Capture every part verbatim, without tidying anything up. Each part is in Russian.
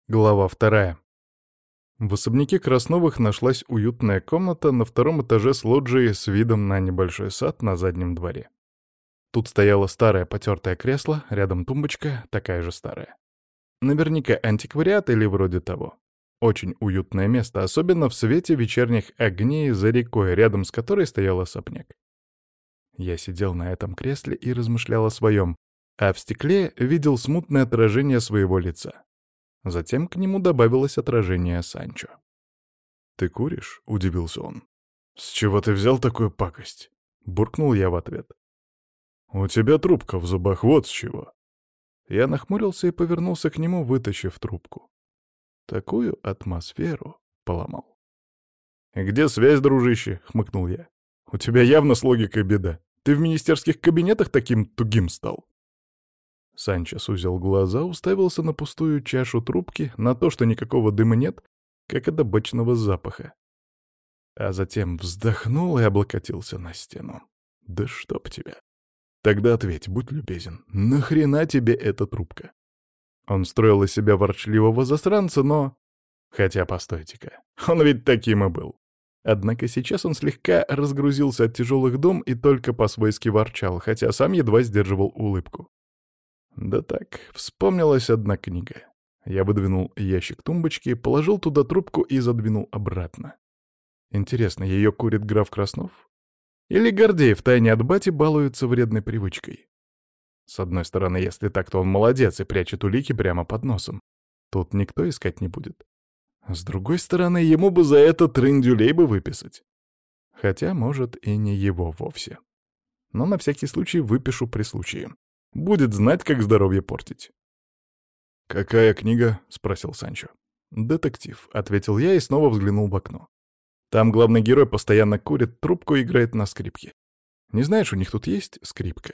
Глава вторая. В особняке Красновых нашлась уютная комната на втором этаже с лоджией с видом на небольшой сад на заднем дворе. Тут стояло старое потертое кресло, рядом тумбочка, такая же старая. Наверняка антиквариат или вроде того. Очень уютное место, особенно в свете вечерних огней за рекой, рядом с которой стоял особняк. Я сидел на этом кресле и размышлял о своем, а в стекле видел смутное отражение своего лица. Затем к нему добавилось отражение Санчо. «Ты куришь?» — удивился он. «С чего ты взял такую пакость?» — буркнул я в ответ. «У тебя трубка в зубах, вот с чего». Я нахмурился и повернулся к нему, вытащив трубку. Такую атмосферу поломал. «Где связь, дружище?» — хмыкнул я. «У тебя явно с логикой беда. Ты в министерских кабинетах таким тугим стал?» Санчо сузил глаза, уставился на пустую чашу трубки, на то, что никакого дыма нет, как и табачного запаха. А затем вздохнул и облокотился на стену. «Да чтоб тебя!» «Тогда ответь, будь любезен, нахрена тебе эта трубка?» Он строил из себя ворчливого засранца, но... Хотя, постойте-ка, он ведь таким и был. Однако сейчас он слегка разгрузился от тяжелых дум и только по-свойски ворчал, хотя сам едва сдерживал улыбку. Да так, вспомнилась одна книга. Я выдвинул ящик тумбочки, положил туда трубку и задвинул обратно. Интересно, ее курит граф Краснов? Или Гордей втайне от бати балуется вредной привычкой? С одной стороны, если так, то он молодец и прячет улики прямо под носом. Тут никто искать не будет. С другой стороны, ему бы за это трындюлей бы выписать. Хотя, может, и не его вовсе. Но на всякий случай выпишу при случае. Будет знать, как здоровье портить. «Какая книга?» — спросил Санчо. «Детектив», — ответил я и снова взглянул в окно. Там главный герой постоянно курит трубку и играет на скрипке. Не знаешь, у них тут есть скрипка?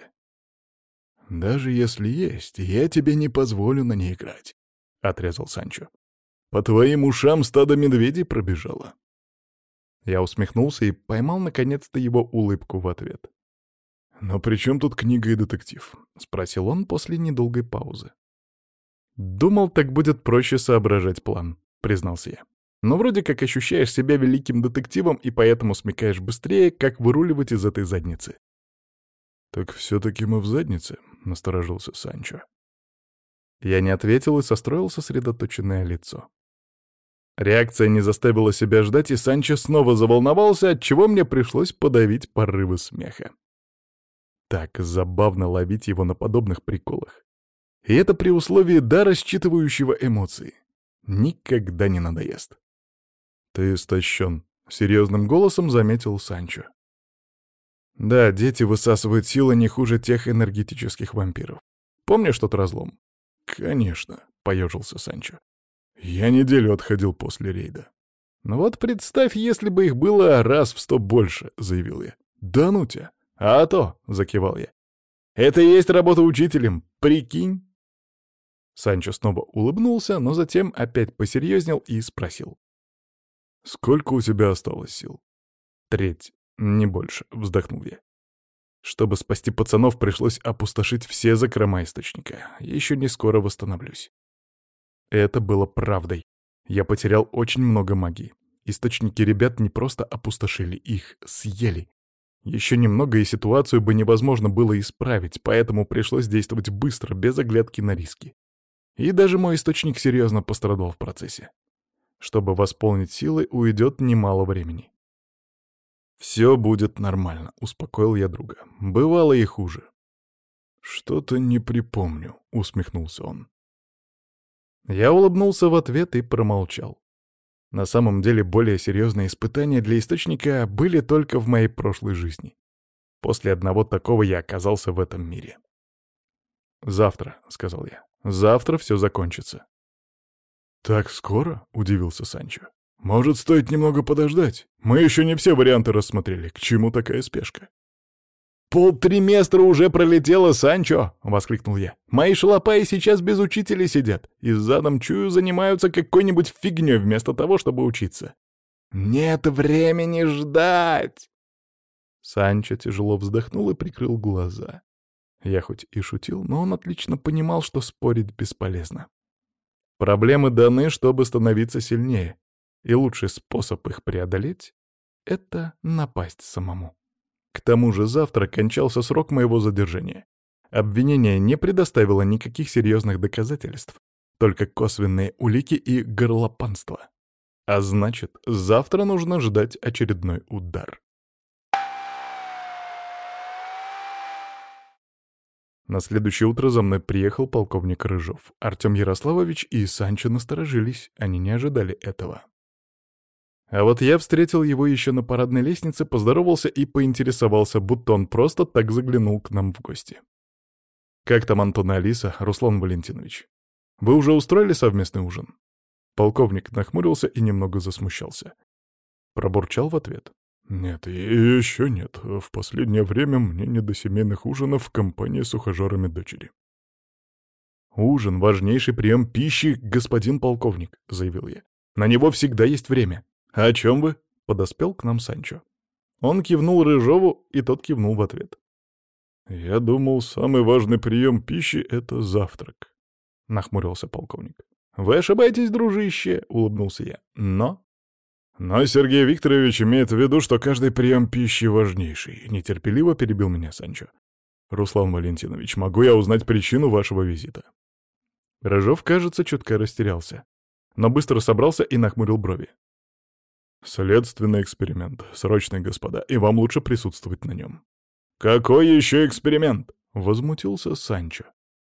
«Даже если есть, я тебе не позволю на ней играть», — отрезал Санчо. «По твоим ушам стадо медведей пробежало». Я усмехнулся и поймал наконец-то его улыбку в ответ. «Но при чем тут книга и детектив?» — спросил он после недолгой паузы. «Думал, так будет проще соображать план», — признался я. «Но вроде как ощущаешь себя великим детективом и поэтому смекаешь быстрее, как выруливать из этой задницы». «Так все-таки мы в заднице?» — насторожился Санчо. Я не ответил и состроил сосредоточенное лицо. Реакция не заставила себя ждать, и Санчо снова заволновался, отчего мне пришлось подавить порывы смеха. Так забавно ловить его на подобных приколах. И это при условии дара, считывающего эмоции. Никогда не надоест. «Ты истощен», — серьезным голосом заметил Санчо. «Да, дети высасывают силы не хуже тех энергетических вампиров. Помнишь тот разлом?» «Конечно», — поежился Санчо. «Я неделю отходил после рейда». «Ну вот представь, если бы их было раз в сто больше», — заявил я. «Да ну тебя!» «А то!» — закивал я. «Это и есть работа учителем, прикинь!» Санчо снова улыбнулся, но затем опять посерьезнел и спросил. «Сколько у тебя осталось сил?» «Треть, не больше», — вздохнул я. «Чтобы спасти пацанов, пришлось опустошить все закрома источника. Еще не скоро восстановлюсь». Это было правдой. Я потерял очень много магии. Источники ребят не просто опустошили, их съели. Еще немного, и ситуацию бы невозможно было исправить, поэтому пришлось действовать быстро, без оглядки на риски. И даже мой источник серьезно пострадал в процессе. Чтобы восполнить силы, уйдет немало времени. «Все будет нормально», — успокоил я друга. «Бывало и хуже». «Что-то не припомню», — усмехнулся он. Я улыбнулся в ответ и промолчал. На самом деле, более серьезные испытания для источника были только в моей прошлой жизни. После одного такого я оказался в этом мире. «Завтра», — сказал я, — «завтра все закончится». «Так скоро?» — удивился Санчо. «Может, стоит немного подождать? Мы еще не все варианты рассмотрели. К чему такая спешка?» «Полтриместра уже пролетело, Санчо!» — воскликнул я. «Мои шалопаи сейчас без учителей сидят и задом чую занимаются какой-нибудь фигней вместо того, чтобы учиться. Нет времени ждать!» Санчо тяжело вздохнул и прикрыл глаза. Я хоть и шутил, но он отлично понимал, что спорить бесполезно. Проблемы даны, чтобы становиться сильнее, и лучший способ их преодолеть — это напасть самому. К тому же завтра кончался срок моего задержания. Обвинение не предоставило никаких серьезных доказательств, только косвенные улики и горлопанство. А значит, завтра нужно ждать очередной удар. На следующее утро за мной приехал полковник Рыжов. Артем Ярославович и Санчо насторожились, они не ожидали этого. А вот я встретил его еще на парадной лестнице, поздоровался и поинтересовался, будто он просто так заглянул к нам в гости. «Как там Антон и Алиса, Руслан Валентинович? Вы уже устроили совместный ужин?» Полковник нахмурился и немного засмущался. Пробурчал в ответ. «Нет, и еще нет. В последнее время мне не до семейных ужинов в компании с ухажерами дочери». «Ужин — важнейший прием пищи, господин полковник», — заявил я. «На него всегда есть время». «О чем вы?» — подоспел к нам Санчо. Он кивнул Рыжову, и тот кивнул в ответ. «Я думал, самый важный прием пищи — это завтрак», — нахмурился полковник. «Вы ошибаетесь, дружище», — улыбнулся я. «Но...» «Но Сергей Викторович имеет в виду, что каждый прием пищи важнейший», — нетерпеливо перебил меня Санчо. «Руслан Валентинович, могу я узнать причину вашего визита?» Рыжов, кажется, чутко растерялся, но быстро собрался и нахмурил брови. «Следственный эксперимент, срочный, господа, и вам лучше присутствовать на нем». «Какой еще эксперимент?» — возмутился Санчо.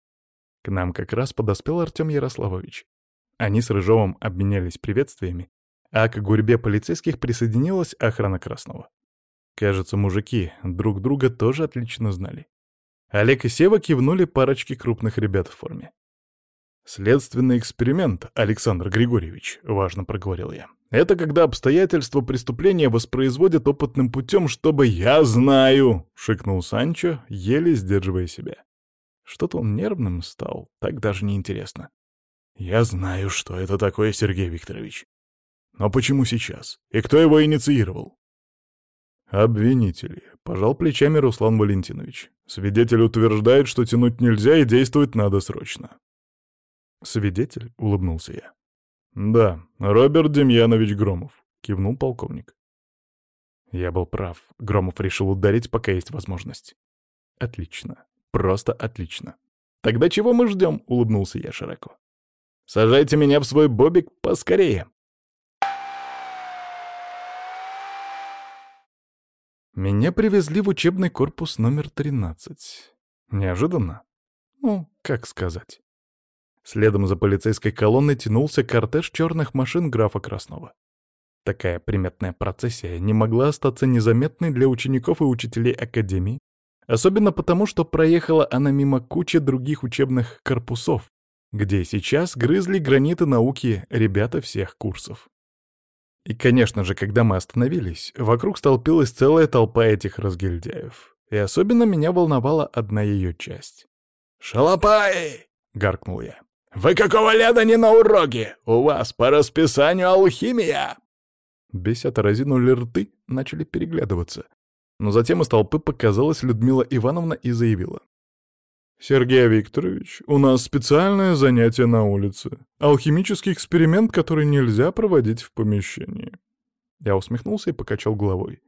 К нам как раз подоспел Артем Ярославович. Они с Рыжовым обменялись приветствиями, а к гурьбе полицейских присоединилась охрана Красного. Кажется, мужики друг друга тоже отлично знали. Олег и Сева кивнули парочке крупных ребят в форме. «Следственный эксперимент, Александр Григорьевич», — важно проговорил я. «Это когда обстоятельства преступления воспроизводят опытным путем, чтобы я знаю», — шикнул Санчо, еле сдерживая себя. Что-то он нервным стал, так даже неинтересно. «Я знаю, что это такое, Сергей Викторович. Но почему сейчас? И кто его инициировал?» «Обвинители», — пожал плечами Руслан Валентинович. «Свидетель утверждает, что тянуть нельзя и действовать надо срочно». «Свидетель?» — улыбнулся я. «Да, Роберт Демьянович Громов», — кивнул полковник. Я был прав. Громов решил ударить, пока есть возможность. «Отлично. Просто отлично. Тогда чего мы ждем?» — улыбнулся я широко. «Сажайте меня в свой бобик поскорее». Меня привезли в учебный корпус номер тринадцать. Неожиданно? Ну, как сказать. Следом за полицейской колонной тянулся кортеж черных машин графа Краснова. Такая приметная процессия не могла остаться незаметной для учеников и учителей академии, особенно потому, что проехала она мимо кучи других учебных корпусов, где сейчас грызли граниты науки ребята всех курсов. И, конечно же, когда мы остановились, вокруг столпилась целая толпа этих разгильдяев. И особенно меня волновала одна ее часть. «Шалопаи!» — гаркнул я. «Вы какого ляда не на уроке? У вас по расписанию алхимия!» Бесята разинули рты, начали переглядываться. Но затем из толпы показалась Людмила Ивановна и заявила. «Сергей Викторович, у нас специальное занятие на улице. Алхимический эксперимент, который нельзя проводить в помещении». Я усмехнулся и покачал головой.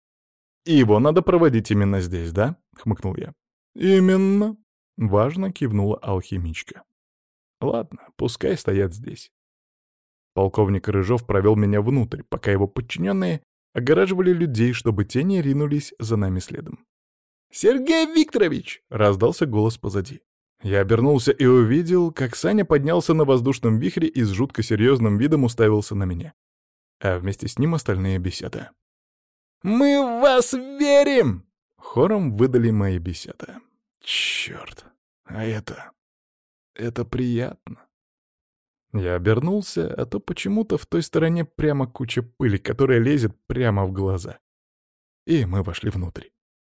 «И его надо проводить именно здесь, да?» — хмыкнул я. «Именно», — важно кивнула алхимичка. «Ладно, пускай стоят здесь». Полковник Рыжов провел меня внутрь, пока его подчиненные огораживали людей, чтобы те не ринулись за нами следом. «Сергей Викторович!» — раздался голос позади. Я обернулся и увидел, как Саня поднялся на воздушном вихре и с жутко серьезным видом уставился на меня. А вместе с ним остальные бесята. «Мы в вас верим!» — хором выдали мои бесята. «Черт! А это... это приятно!» Я обернулся, а то почему-то в той стороне прямо куча пыли, которая лезет прямо в глаза. И мы вошли внутрь.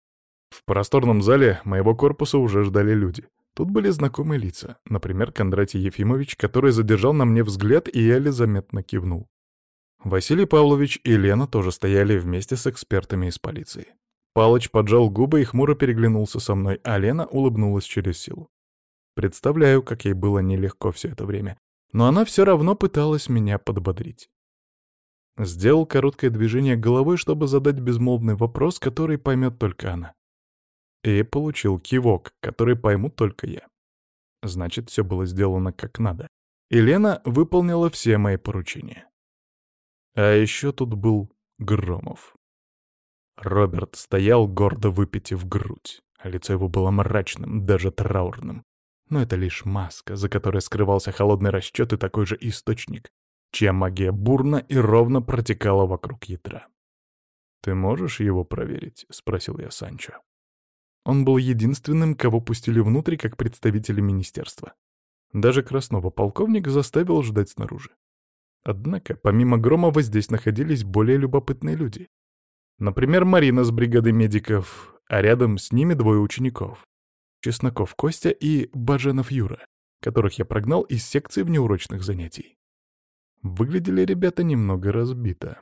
В просторном зале моего корпуса уже ждали люди. Тут были знакомые лица, например, Кондратий Ефимович, который задержал на мне взгляд и еле заметно кивнул. Василий Павлович и Лена тоже стояли вместе с экспертами из полиции. Палыч поджал губы и хмуро переглянулся со мной, а Лена улыбнулась через силу. Представляю, как ей было нелегко все это время. но она все равно пыталась меня подбодрить. Сделал короткое движение головой, чтобы задать безмолвный вопрос, который поймет только она. И получил кивок, который пойму только я. Значит, все было сделано как надо. И Лена выполнила все мои поручения. А еще тут был Громов. Роберт стоял, гордо выпитив грудь. Лицо его было мрачным, даже траурным. Но это лишь маска, за которой скрывался холодный расчет и такой же источник, чья магия бурно и ровно протекала вокруг ядра. «Ты можешь его проверить?» — спросил я Санчо. Он был единственным, кого пустили внутрь как представители министерства. Даже Краснова полковник заставил ждать снаружи. Однако, помимо Громова, здесь находились более любопытные люди. Например, Марина с бригадой медиков, а рядом с ними двое учеников. Чесноков Костя и Баженов Юра, которых я прогнал из секции внеурочных занятий. Выглядели ребята немного разбито.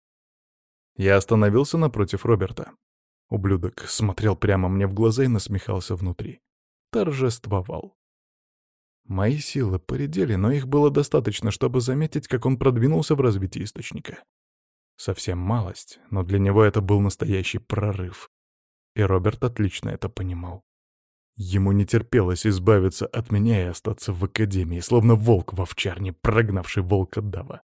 Я остановился напротив Роберта. Ублюдок смотрел прямо мне в глаза и насмехался внутри. Торжествовал. Мои силы поредели, но их было достаточно, чтобы заметить, как он продвинулся в развитии источника. Совсем малость, но для него это был настоящий прорыв. И Роберт отлично это понимал. Ему не терпелось избавиться от меня и остаться в академии, словно волк в овчарне, прогнавший волкодава.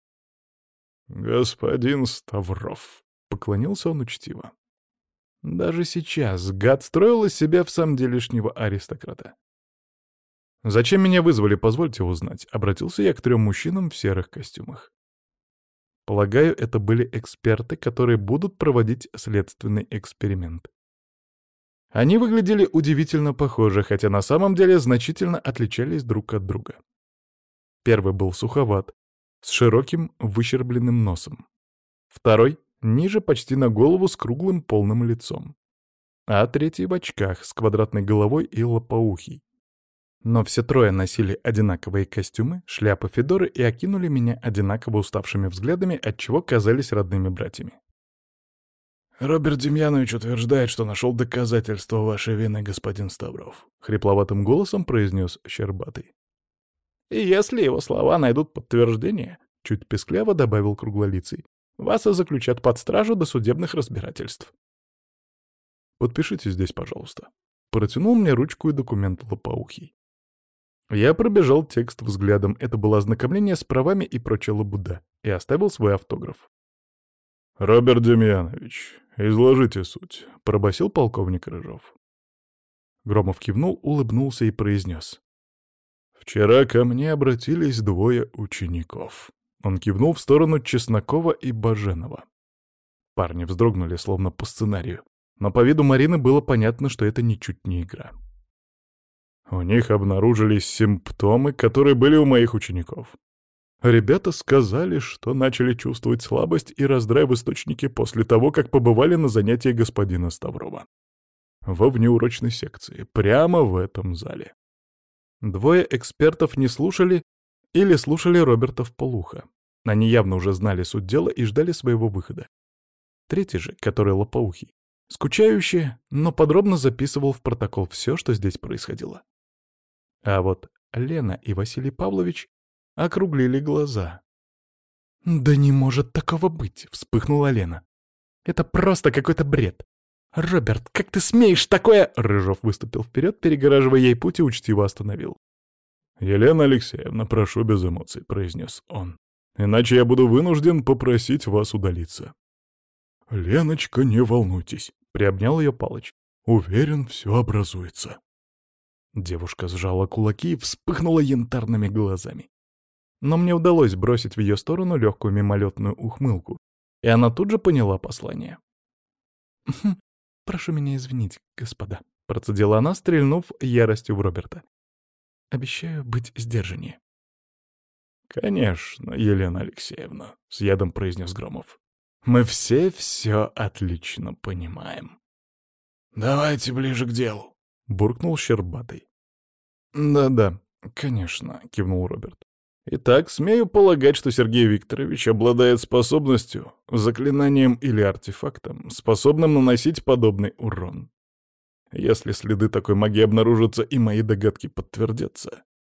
«Господин Ставров», — поклонился он учтиво. Даже сейчас гад строил из себя в самом деле лишнего аристократа. «Зачем меня вызвали, позвольте узнать?» — обратился я к трем мужчинам в серых костюмах. Полагаю, это были эксперты, которые будут проводить следственный эксперимент. Они выглядели удивительно похожи, хотя на самом деле значительно отличались друг от друга. Первый был суховат, с широким выщербленным носом. Второй — ниже почти на голову с круглым полным лицом. А третий в очках, с квадратной головой и лопоухий. Но все трое носили одинаковые костюмы, шляпы-федоры и окинули меня одинаково уставшими взглядами, отчего казались родными братьями. «Роберт Демьянович утверждает, что нашел доказательства вашей вины, господин Ставров», — хрипловатым голосом произнес Щербатый. «И если его слова найдут подтверждение», — чуть пискляво добавил Круглолицый, «вас и заключат под стражу до судебных разбирательств». «Подпишите здесь, пожалуйста». Протянул мне ручку и документ лопоухий. Я пробежал текст взглядом, это было ознакомление с правами и прочая лабуда, и оставил свой автограф. «Роберт Демьянович, изложите суть», — пробасил полковник Рыжов. Громов кивнул, улыбнулся и произнес. «Вчера ко мне обратились двое учеников». Он кивнул в сторону Чеснокова и Баженова. Парни вздрогнули, словно по сценарию, но по виду Марины было понятно, что это ничуть не игра. У них обнаружились симптомы, которые были у моих учеников. Ребята сказали, что начали чувствовать слабость и раздрай в источнике после того, как побывали на занятии господина Ставрова. Во внеурочной секции, прямо в этом зале. Двое экспертов не слушали или слушали Роберта вполуха. Они явно уже знали суть дела и ждали своего выхода. Третий же, который лопоухий, скучающе, но подробно записывал в протокол все, что здесь происходило. А вот Лена и Василий Павлович округлили глаза. «Да не может такого быть!» — вспыхнула Лена. «Это просто какой-то бред! Роберт, как ты смеешь такое...» Рыжов выступил вперед, перегораживая ей путь и учтиво остановил. «Елена Алексеевна, прошу без эмоций», — произнес он. «Иначе я буду вынужден попросить вас удалиться». «Леночка, не волнуйтесь», — приобнял ее Палыч. «Уверен, все образуется». Девушка сжала кулаки и вспыхнула янтарными глазами. Но мне удалось бросить в ее сторону легкую мимолетную ухмылку, и она тут же поняла послание. «Прошу меня извинить, господа», — процедила она, стрельнув яростью в Роберта. «Обещаю быть сдержаннее». «Конечно, Елена Алексеевна», — с ядом произнес Громов. «Мы все все отлично понимаем». «Давайте ближе к делу», — буркнул Щербатый. «Да-да, конечно», — кивнул Роберт. «Итак, смею полагать, что Сергей Викторович обладает способностью, заклинанием или артефактом, способным наносить подобный урон. Если следы такой магии обнаружатся и мои догадки подтвердятся,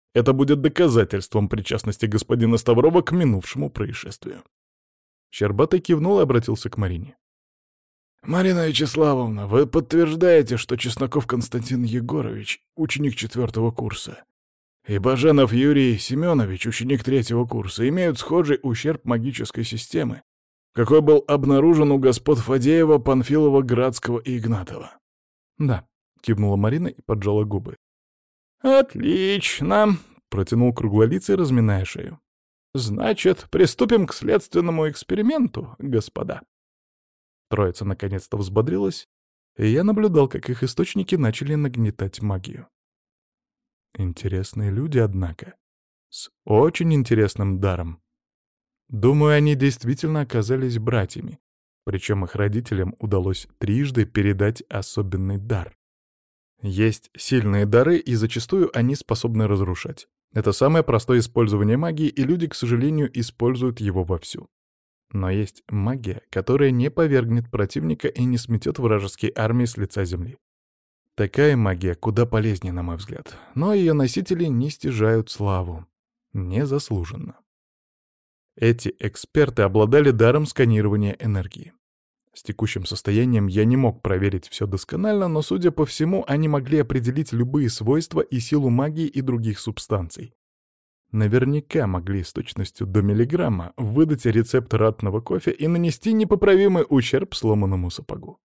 Это будет доказательством причастности господина Ставрова к минувшему происшествию. Щербатый кивнул и обратился к Марине. «Марина Вячеславовна, вы подтверждаете, что Чесноков Константин Егорович, ученик четвертого курса, и Баженов Юрий Семенович, ученик третьего курса, имеют схожий ущерб магической системы, какой был обнаружен у господ Фадеева, Панфилова, Градского и Игнатова?» «Да», — кивнула Марина и поджала губы. «Отлично», — протянул круглолицый, разминая шею. «Значит, приступим к следственному эксперименту, господа». Троица наконец-то взбодрилась, и я наблюдал, как их источники начали нагнетать магию. Интересные люди, однако. С очень интересным даром. Думаю, они действительно оказались братьями, причем их родителям удалось трижды передать особенный дар. Есть сильные дары, и зачастую они способны разрушать. Это самое простое использование магии, и люди, к сожалению, используют его вовсю. Но есть магия, которая не повергнет противника и не сметет вражеские армии с лица земли. Такая магия куда полезнее, на мой взгляд, но ее носители не стяжают славу. Незаслуженно. Эти эксперты обладали даром сканирования энергии. С текущим состоянием я не мог проверить все досконально, но, судя по всему, они могли определить любые свойства и силу магии и других субстанций. Наверняка могли с точностью до миллиграмма выдать рецепт ратного кофе и нанести непоправимый ущерб сломанному сапогу.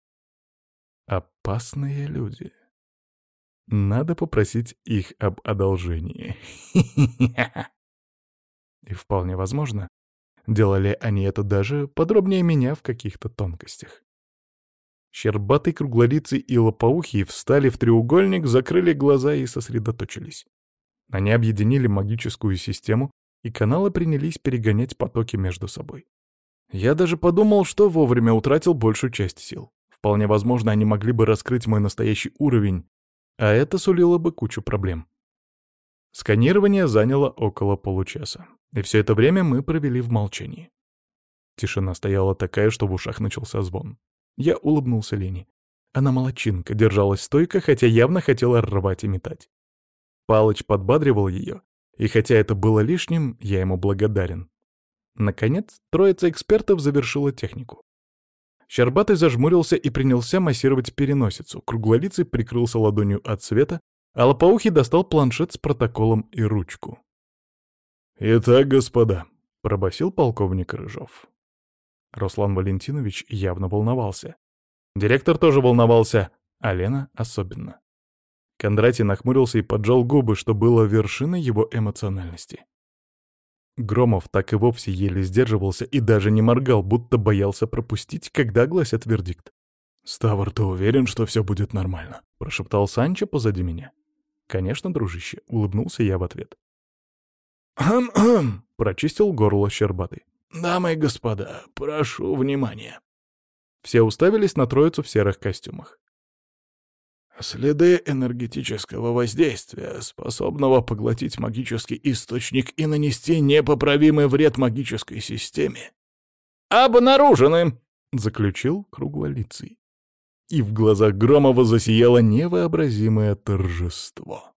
Опасные люди. Надо попросить их об одолжении. И вполне возможно, делали они это даже подробнее меня в каких-то тонкостях. Щербатый, круглолицый и лопоухий встали в треугольник, закрыли глаза и сосредоточились. Они объединили магическую систему, и каналы принялись перегонять потоки между собой. Я даже подумал, что вовремя утратил большую часть сил. Вполне возможно, они могли бы раскрыть мой настоящий уровень, а это сулило бы кучу проблем. Сканирование заняло около получаса, и все это время мы провели в молчании. Тишина стояла такая, что в ушах начался звон. Я улыбнулся Лене. Она молодчинка, держалась стойко, хотя явно хотела рвать и метать. Палыч подбадривал ее, и хотя это было лишним, я ему благодарен. Наконец, троица экспертов завершила технику. Щербатый зажмурился и принялся массировать переносицу, круглолицый прикрылся ладонью от света, а лопоухий достал планшет с протоколом и ручку. «Итак, господа», — пробасил полковник Рыжов. Руслан Валентинович явно волновался. Директор тоже волновался, а Лена особенно. Кондратий нахмурился и поджал губы, что было вершиной его эмоциональности. Громов так и вовсе еле сдерживался и даже не моргал, будто боялся пропустить, когда огласят вердикт. «Ставр, ты уверен, что все будет нормально?» — прошептал Санчо позади меня. «Конечно, дружище», — улыбнулся я в ответ. «Хм-хм», — прочистил горло Щербатый. «Дамы и господа, прошу внимания». Все уставились на троицу в серых костюмах. Следы энергетического воздействия, способного поглотить магический источник и нанести непоправимый вред магической системе, обнаружены, — заключил круглолицый. И в глазах Громова засияло невообразимое торжество.